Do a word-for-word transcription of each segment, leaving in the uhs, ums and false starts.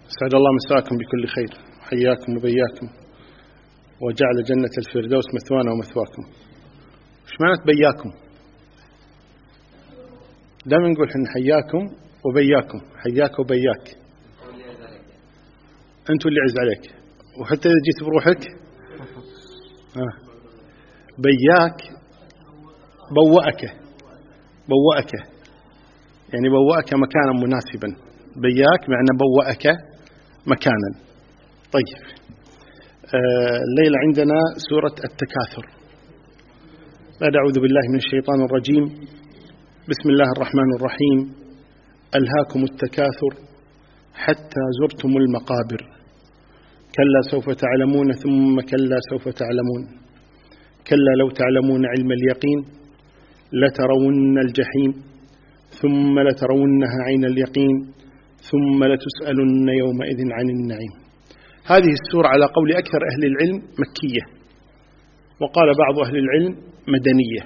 سعد الله مساكم بكل خير، حياكم وبياكم، وجعل جنة الفردوس مثوانا ومثواكم. إيش معنى بياكم؟ دائما نقول حن حياكم وبياكم، حياك وبياك، أنتوا اللي عز عليك. وحتى إذا جيت بروحك آه. بياك بوأك، بوأك يعني بوأك مكانا مناسبا، بياك معنى بوأك مكانا. طيب آه الليلة عندنا سورة التكاثر. بعد أعوذ بالله من الشيطان الرجيم، بسم الله الرحمن الرحيم. ألهاكم التكاثر حتى زرتم المقابر، كلا سوف تعلمون ثم كلا سوف تعلمون، كلا لو تعلمون علم اليقين لترون الجحيم ثم لترونها عين اليقين ثم لتسألن يومئذ عن النعيم. هذه السورة على قول أكثر أهل العلم مكية، وقال بعض أهل العلم مدنية.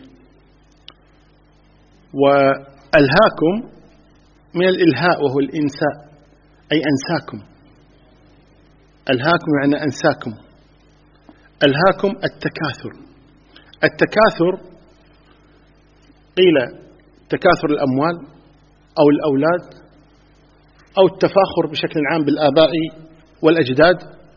وألهاكم من الإلهاء وهو الإنساء، أي أنساكم. ألهاكم يعني أنساكم. ألهاكم التكاثر. التكاثر قيل تكاثر الأموال أو الأولاد أو التفاخر بشكل عام بالآباء والأجداد.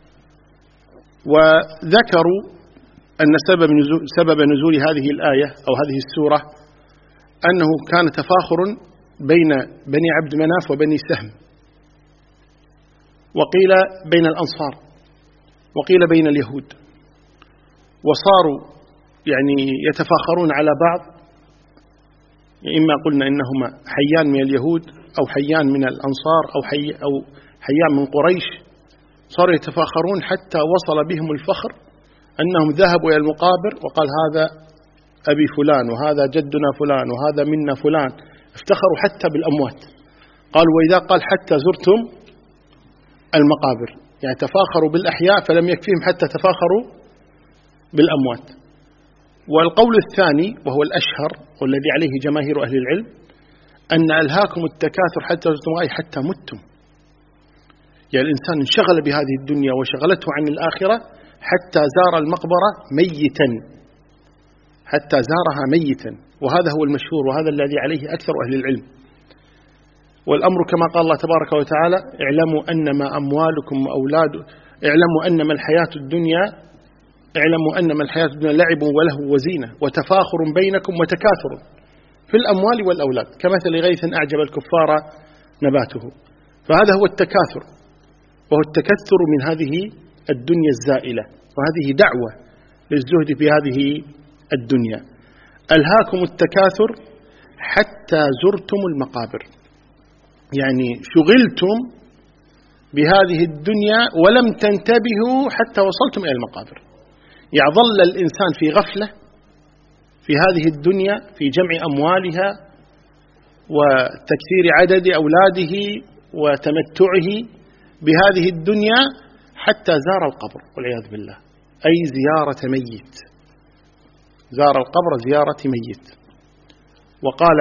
وذكروا أن سبب نزول, سبب نزول هذه الآية أو هذه السورة أنه كان تفاخر بين بني عبد مناف وبني سهم، وقيل بين الأنصار، وقيل بين اليهود، وصاروا يعني يتفاخرون على بعض، إما قلنا إنهما حيان من اليهود أو حيان من الأنصار أو, حي أو حيان من قريش، صاروا يتفاخرون حتى وصل بهم الفخر أنهم ذهبوا إلى المقابر وقال هذا أبي فلان وهذا جدنا فلان وهذا منا فلان. افتخروا حتى بالأموات، قالوا وإذا قال حتى زرتم المقابر يعني تفاخروا بالأحياء فلم يكفيهم حتى تفاخروا بالأموات. والقول الثاني وهو الأشهر والذي عليه جماهير أهل العلم أن ألهاكم التكاثر حتى زرتم أي حتى متم، يعني الإنسان انشغل بهذه الدنيا وشغلته عن الآخرة حتى زار المقبرة ميتا، حتى زارها ميتا. وهذا هو المشهور وهذا الذي عليه أكثر أهل العلم. والأمر كما قال الله تبارك وتعالى اعلموا أنما أموالكم وأولاد اعلموا أنما الحياة الدنيا اعلموا أنما الحياة الدنيا لعب وله وزينة وتفاخر بينكم وتكاثر في الأموال والأولاد كمثل غيث أعجب الكفار نباته. فهذا هو التكاثر، وهو التكثر من هذه الدنيا الزائلة، وهذه دعوة للزهد في هذه الدنيا. ألهاكم التكاثر حتى زرتم المقابر، يعني شغلتم بهذه الدنيا ولم تنتبهوا حتى وصلتم إلى المقابر. يظل الإنسان في غفلة في هذه الدنيا في جمع أموالها وتكثير عدد أولاده وتمتعه بهذه الدنيا حتى زار القبر والعياذ بالله، أي زيارة ميت، زار القبر زيارة ميت. وقال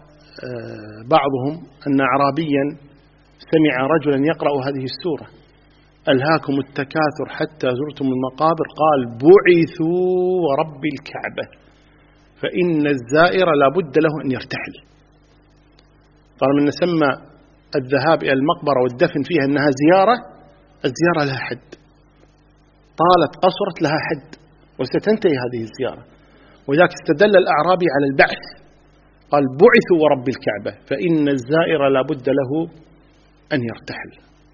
بعضهم أن أعرابيا سمع رجلا يقرأ هذه السورة ألهاكم التكاثر حتى زرتم المقابر، قال بعثوا ورب الكعبة فإن الزائر لا بد له أن يرتحل. قال من سمى الذهاب إلى المقبرة والدفن فيها أنها زيارة، الزيارة لها حد، طالت قصرت لها حد وستنتهي هذه الزيارة. وذلك استدل الأعرابي على البعث، قال بعثوا ورب الكعبة فإن الزائر لا بد له أن يرتحل.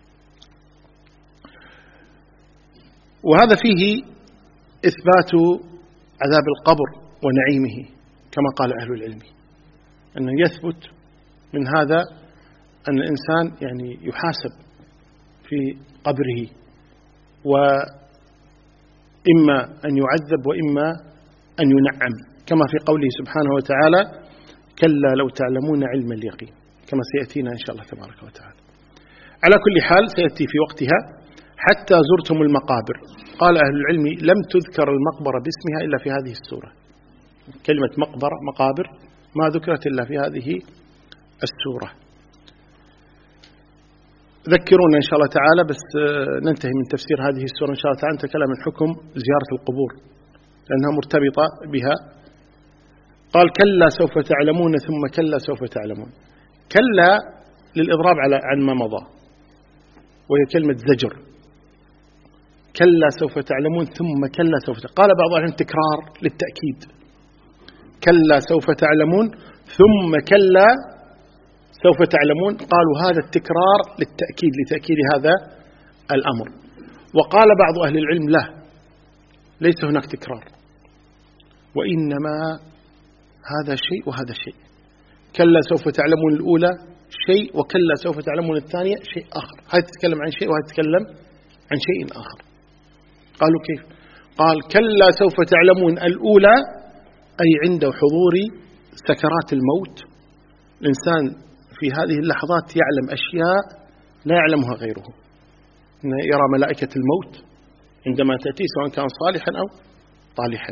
وهذا فيه إثبات عذاب القبر ونعيمه كما قال أهل العلم، أنه يثبت من هذا أن الإنسان يعني يحاسب في قبره، وإما أن يعذب وإما أن ينعم، كما في قوله سبحانه وتعالى كلا لو تعلمون علم اليقين، كما سيأتينا إن شاء الله تبارك وتعالى. على كل حال سيأتي في وقتها. حتى زرتم المقابر، قال أهل العلم لم تذكر المقبرة باسمها إلا في هذه السورة، كلمة مقبرة مقابر ما ذكرت إلا في هذه السورة. ذكرونا إن شاء الله تعالى، بس ننتهي من تفسير هذه السورة إن شاء الله تعالى، نتكلم عن حكم زيارة القبور لأنها مرتبطة بها. قال كلا سوف تعلمون ثم كلا سوف تعلمون. كلا للإضراب على عن ما مضى، وهي كلمة زجر. كلا سوف تعلمون ثم كلا سوف تعلمون. قال بعض أهل تكرار للتأكيد، كلا سوف تعلمون ثم كلا سوف تعلمون. قالوا هذا التكرار للتأكيد، لتأكيد هذا الأمر. وقال بعض أهل العلم لا، ليس هناك تكرار، وإنما هذا شيء وهذا شيء. كلا سوف تعلمون الأولى شيء، وكلا سوف تعلمون الثانية شيء آخر. هذا تتكلم عن شيء وهذا تتكلم عن شيء آخر. قالوا كيف؟ قال كلا سوف تعلمون الأولى أي عند حضور سكرات الموت، الإنسان في هذه اللحظات يعلم أشياء لا يعلمها غيره، يرى ملائكة الموت عندما تأتي سواء كان صالحا أو طالحا.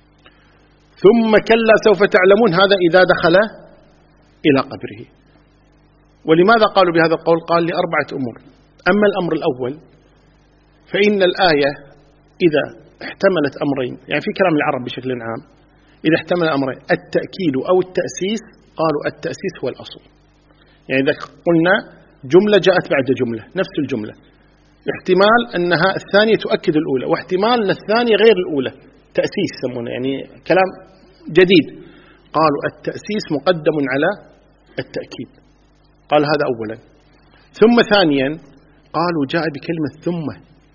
ثم كلا سوف تعلمون هذا إذا دخل إلى قبره. ولماذا قالوا بهذا القول؟ قال لأربعة أمور. أما الأمر الأول فإن الآية إذا احتملت أمرين، يعني في كلام العرب بشكل عام إذا احتمل أمرين التأكيد أو التأسيس، قالوا التأسيس هو الأصل. يعني إذا قلنا جملة جاءت بعد جملة نفس الجملة، احتمال أنها الثانية تؤكد الأولى، واحتمال أن الثانية غير الأولى، تأسيس يسمونه، يعني كلام جديد. قالوا التأسيس مقدم على التأكيد. قال هذا أولا. ثم ثانيا قالوا جاء بكلمة ثم،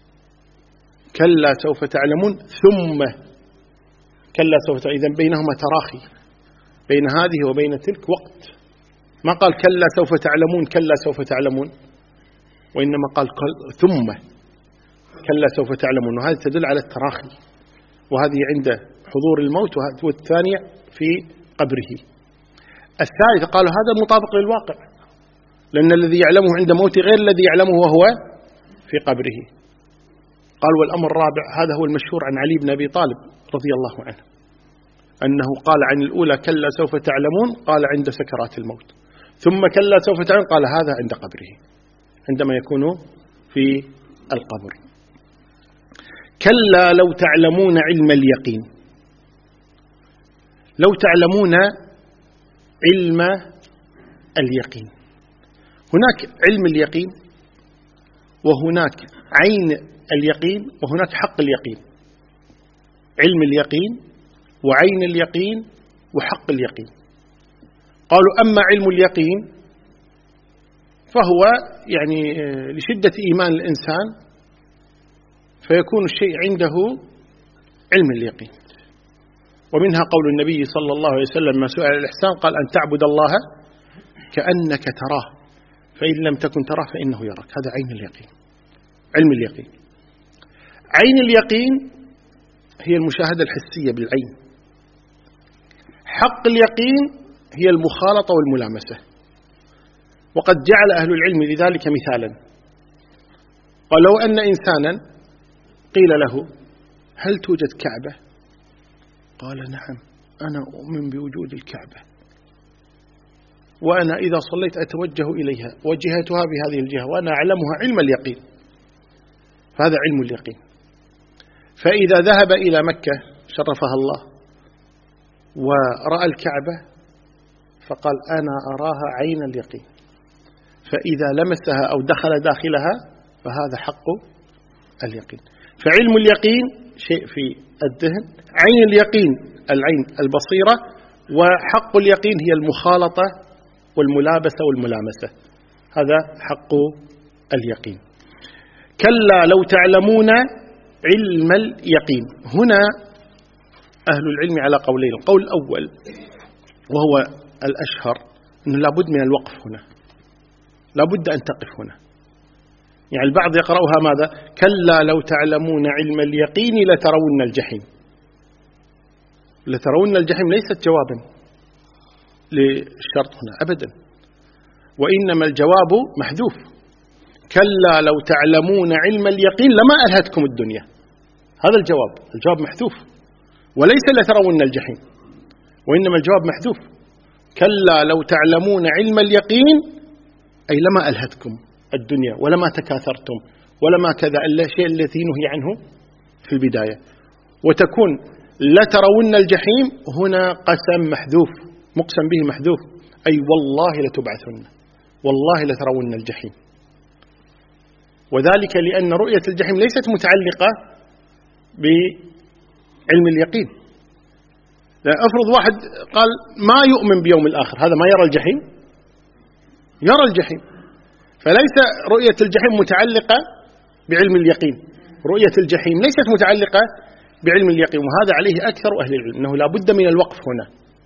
كلا سوف تعلمون ثم كلا سوف تعلمون، إذن بينهما تراخي، بين هذه وبين تلك وقت. ما قال كلا سوف تعلمون كلا سوف تعلمون، وإنما قال ثم كلا سوف تعلمون، وهذا تدل على التراخي، وهذه عند حضور الموت والثانية في قبره. الثالث قالوا هذا مطابق للواقع، لأن الذي يعلمه عند موته غير الذي يعلمه وهو في قبره. قال والأمر الرابع هذا هو المشهور عن علي بن أبي طالب رضي الله عنه، أنه قال عن الأولى كلا سوف تعلمون، قال عند سكرات الموت، ثم كلا سوف تعلمون قال هذا عند قبره، عندما يكون في القبر. كلا لو تعلمون علم اليقين، لو تعلمون علم اليقين، هناك علم اليقين وهناك عين اليقين وهناك حق اليقين. علم اليقين وعين اليقين وحق اليقين. قالوا أما علم اليقين فهو يعني لشدة إيمان الإنسان فيكون الشيء عنده علم اليقين. ومنها قول النبي صلى الله عليه وسلم ما سئل الإحسان قال أن تعبد الله كأنك تراه فإن لم تكن تراه فإنه يراك. هذا عين اليقين، علم اليقين. عين اليقين هي المشاهدة الحسية بالعين. حق اليقين هي المخالطة والملامسة. وقد جعل أهل العلم لذلك مثالا، قال لو أن إنسانا قيل له هل توجد كعبة؟ قال نعم أنا أؤمن بوجود الكعبة، وأنا إذا صليت أتوجه إليها وجهتها بهذه الجهة وأنا أعلمها علم اليقين. فهذا علم اليقين. فإذا ذهب إلى مكة شرفها الله ورأى الكعبة فقال أنا أراها عين اليقين، فإذا لمسها أو دخل داخلها فهذا حق اليقين. فعلم اليقين شيء في الذهن، عين اليقين العين البصيرة، وحق اليقين هي المخالطة والملابسة والملامسة. هذا حق اليقين. كلا لو تعلمون علم اليقين. هنا أهل العلم على قولين. القول الأول وهو الأشهر أنه لابد من الوقف هنا، لابد أن تقف هنا. يعني البعض يقرأها ماذا؟ كلا لو تعلمون علم اليقين لترون الجحيم. لترون الجحيم ليست جوابا للشرط هنا أبدا، وإنما الجواب محذوف. كلا لو تعلمون علم اليقين لما ألهتكم الدنيا. هذا الجواب، الجواب محذوف، وليس لترون الجحيم، وإنما الجواب محذوف. كلا لو تعلمون علم اليقين أي لما ألهتكم الدنيا ولما تكاثرتم ولما كذا، الشيء الذي نهي عنه في البداية. وتكون لترون الجحيم هنا قسم محذوف، مقسم به محذوف، أي والله لتبعثن، والله لترون الجحيم. وذلك لأن رؤية الجحيم ليست متعلقة بعلم اليقين. لا أفرض واحد قال ما يؤمن بيوم الآخر، هذا ما يرى الجحيم؟ يرى الجحيم. فليس رؤية الجحيم متعلقة بعلم اليقين، رؤية الجحيم ليست متعلقة بعلم اليقين، وهذا عليه أكثر أهل العلم، أنه لا بد من الوقف هنا،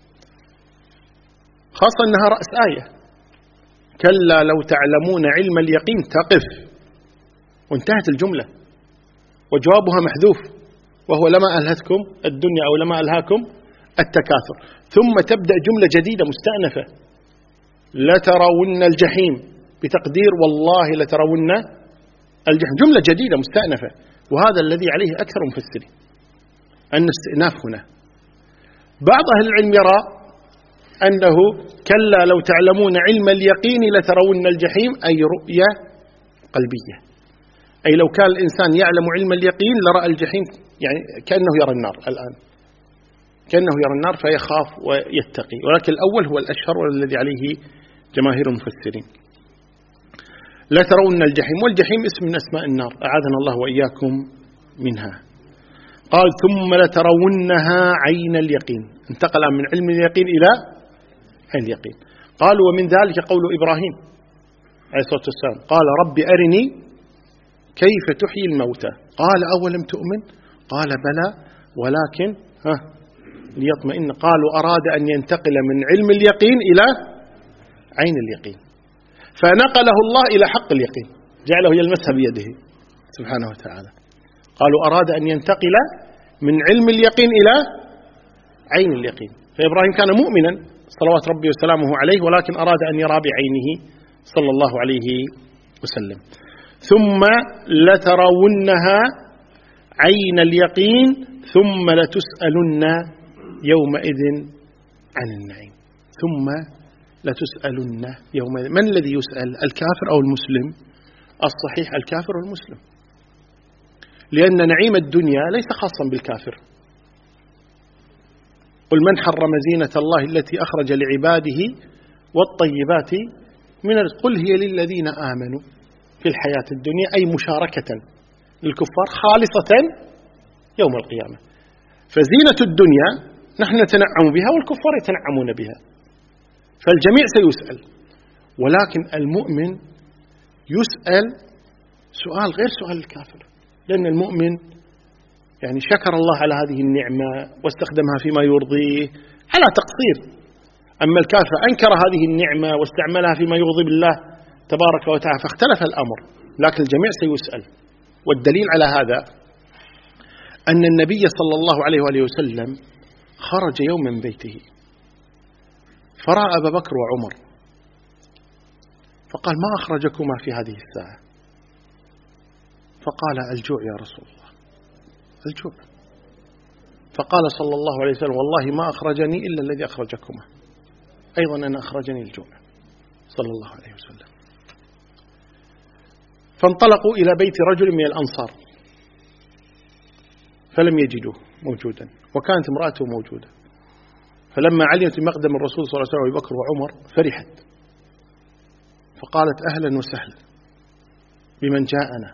خاصة أنها رأس آية، كلا لو تعلمون علم اليقين تقف، وانتهت الجملة وجوابها محذوف، وهو لما ألهتكم الدنيا أو لما ألهاكم التكاثر. ثم تبدأ جملة جديدة مستأنفة، لترون الجحيم بتقدير والله لترون الجحيم، جملة جديدة مستأنفة. وهذا الذي عليه أكثر مفسرين أن استئناف هنا. بعض أهل العلم يرى أنه كلا لو تعلمون علم اليقين لترون الجحيم، أي رؤية قلبية، أي لو كان الإنسان يعلم علم اليقين لرأى الجحيم، يعني كأنه يرى النار الآن، كأنه يرى النار فيخاف ويتقي. ولكن الأول هو الأشهر والذي عليه جماهير المفسرين. لترون الجحيم، والجحيم اسم من أسماء النار، أعاذنا الله وإياكم منها. قال ثم لترونها عين اليقين، انتقل من علم اليقين إلى عين اليقين. قال ومن ذلك قول إبراهيم عليه الصلاة والسلام، قال رب أرني كيف تحيي الموتى، قال أولم تؤمن، قال بلى ولكن ها ليطمئن، قالوا أراد أن ينتقل من علم اليقين إلى عين اليقين، فنقله الله إلى حق اليقين، جعله يلمسها بيده سبحانه وتعالى. قالوا أراد أن ينتقل من علم اليقين إلى عين اليقين، فإبراهيم كان مؤمنا صلوات ربي وسلامه عليه، ولكن أراد أن يرى بعينه صلى الله عليه وسلم. ثم لترونها عين اليقين ثم لتسألن يومئذ عن النعيم. ثم لتسألن يومئذ، من الذي يسأل، الكافر أو المسلم؟ الصحيح الكافر والمسلم، لأن نعيم الدنيا ليس خاصا بالكافر. قل من حرم زينة الله التي أخرج لعباده والطيبات من الرزق، قل هي للذين آمنوا في الحياة الدنيا، أي مشاركة للكفار خالصة يوم القيامة. فزينة الدنيا نحن نتنعم بها والكفار يتنعمون بها، فالجميع سيسأل. ولكن المؤمن يسأل سؤال غير سؤال الكافر، لأن المؤمن يعني شكر الله على هذه النعمة واستخدمها فيما يرضيه على تقصير. أما الكافر أنكر هذه النعمة واستعملها فيما يغضب الله تبارك وتعالى، فاختلف الأمر، لكن الجميع سيسأل. والدليل على هذا أن النبي صلى الله عليه وآله وسلم خرج يوم من بيته فرأى أبا بكر وعمر، فقال ما أخرجكما في هذه الساعة؟ فقال الجوع يا رسول الله، الجوع. فقال صلى الله عليه وسلم والله ما أخرجني إلا الذي أخرجكما، أيضا أنا أخرجني الجوع صلى الله عليه وسلم. فانطلقوا إلى بيت رجل من الأنصار فلم يجدوه موجودا، وكانت امرأته موجودة. فلما علمت مقدم الرسول صلى الله عليه وسلم أبي بكر وعمر فرحت، فقالت أهلا وسهلا بمن جاءنا،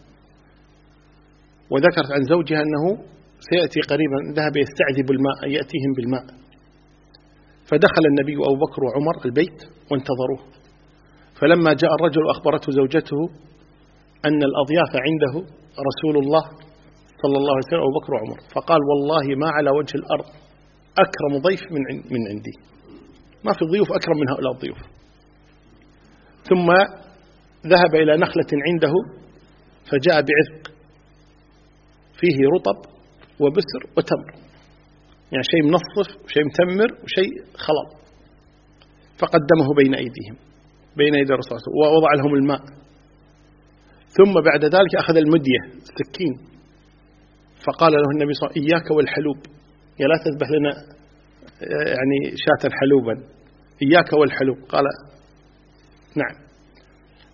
وذكرت عن زوجها أنه سيأتي قريبا، ذهب يستعذب الماء يأتيهم بالماء. فدخل النبي وأبو بكر وعمر البيت وانتظروه. فلما جاء الرجل أخبرته زوجته أن الأضياف عنده رسول الله صلى الله عليه وسلم أبو بكر وعمر، فقال والله ما على وجه الأرض أكرم ضيف من من عندي، ما في ضيوف أكرم من هؤلاء الضيوف. ثم ذهب إلى نخلة عنده فجاء بعذق فيه رطب وبسر وتمر، يعني شيء منصف وشيء متمر وشيء خلط، فقدمه بين أيديهم بين يدي الرسول ووضع لهم الماء. ثم بعد ذلك أخذ المدية السكين، فقال له النبي صلى الله عليه وسلم إياك والحلوب، يا لا تذبح لنا يعني شاة حلوبا، إياك والحلوب. قال نعم.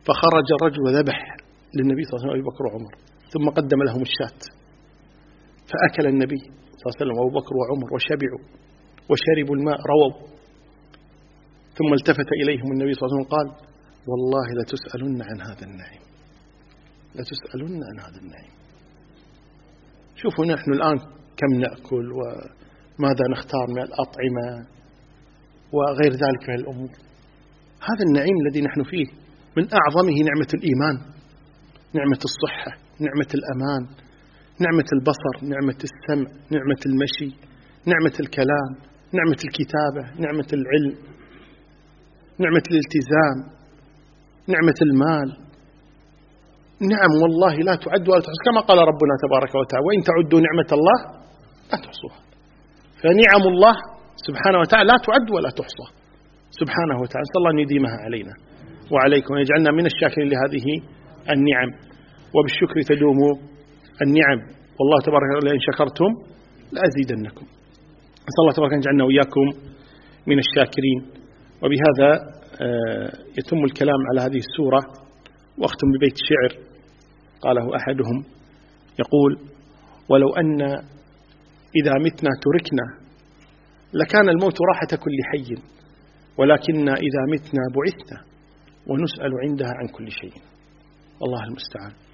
فخرج الرجل وذبح للنبي صلى الله عليه وسلم أبي بكر وعمر، ثم قدم لهم الشاة، فأكل النبي صلى الله عليه وسلم وأبو بكر وعمر وشبعوا وشربوا الماء رووا. ثم التفت إليهم النبي صلى الله عليه وسلم قال: والله لتسألن عن هذا النعيم، لتسألن عن هذا النعيم. شوفوا نحن الآن كم نأكل وماذا نختار من الأطعمة وغير ذلك من الأمور. هذا النعيم الذي نحن فيه من أعظمه نعمة الإيمان، نعمة الصحة، نعمة الأمان، نعمة البصر، نعمة السمع، نعمة المشي، نعمة الكلام، نعمة الكتابة، نعمة العلم، نعمة الالتزام، نعمة المال. نعم والله لا تعد ولا تحصى، كما قال ربنا تبارك وتعالى: وإن تعدوا نعمة الله لا تحصوها. فنعم الله سبحانه وتعالى لا تعد ولا تحصى سبحانه وتعالى. نسأل الله أن يديمها علينا وعليكم ويجعلنا من الشاكرين لهذه النعم، وبالشكر تدوم النعم. والله تبارك وتعالى: إن شكرتم لأزيدنكم. نسأل الله تبارك أن يجعلنا وإياكم من الشاكرين. وبهذا يتم الكلام على هذه السورة، واختم ببيت شعر قاله أحدهم يقول: ولو أن إذا متنا تركنا لكان الموت راحة كل حي، ولكننا إذا متنا بعثنا ونسأل عندها عن كل شيء. والله المستعان.